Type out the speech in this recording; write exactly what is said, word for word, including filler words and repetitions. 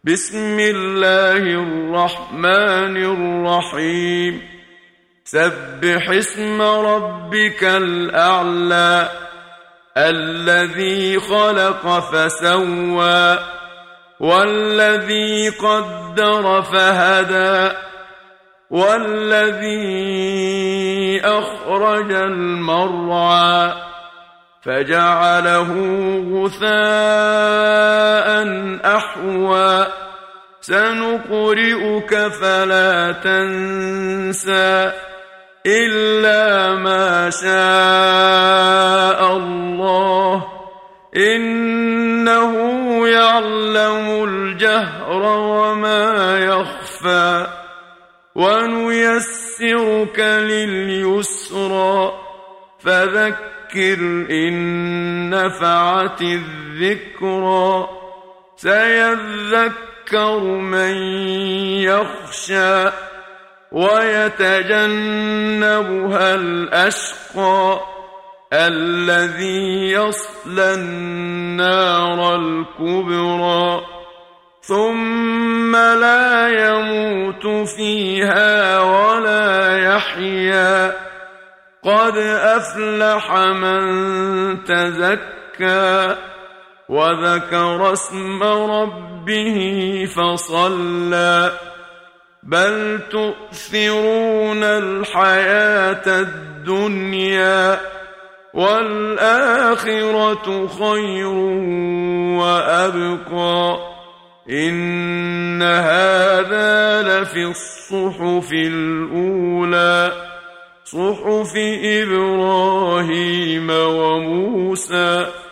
بسم الله الرحمن الرحيم سبح اسم ربك الأعلى الذي خلق فسوى والذي قدر فهدى والذي أخرج المرعى فجعله غثاء أحوى سنقرئك فلا تنسى إلا ما شاء الله إنه يعلم الجهر وما يخفى ونيسرك لليسرى فذكر إن نفعت الذكرى سيذكر من يخشى ويتجنبها الأشقى الذي يصلى النار الكبرى ثم لا يموت فيها ولا يحيا قد أفلح من تزكى وذكر اسم ربه فصلى بل تؤثرون الحياة الدنيا والآخرة خير وأبقى إن هذا لفي الصحف الأولى صحف إبراهيم وموسى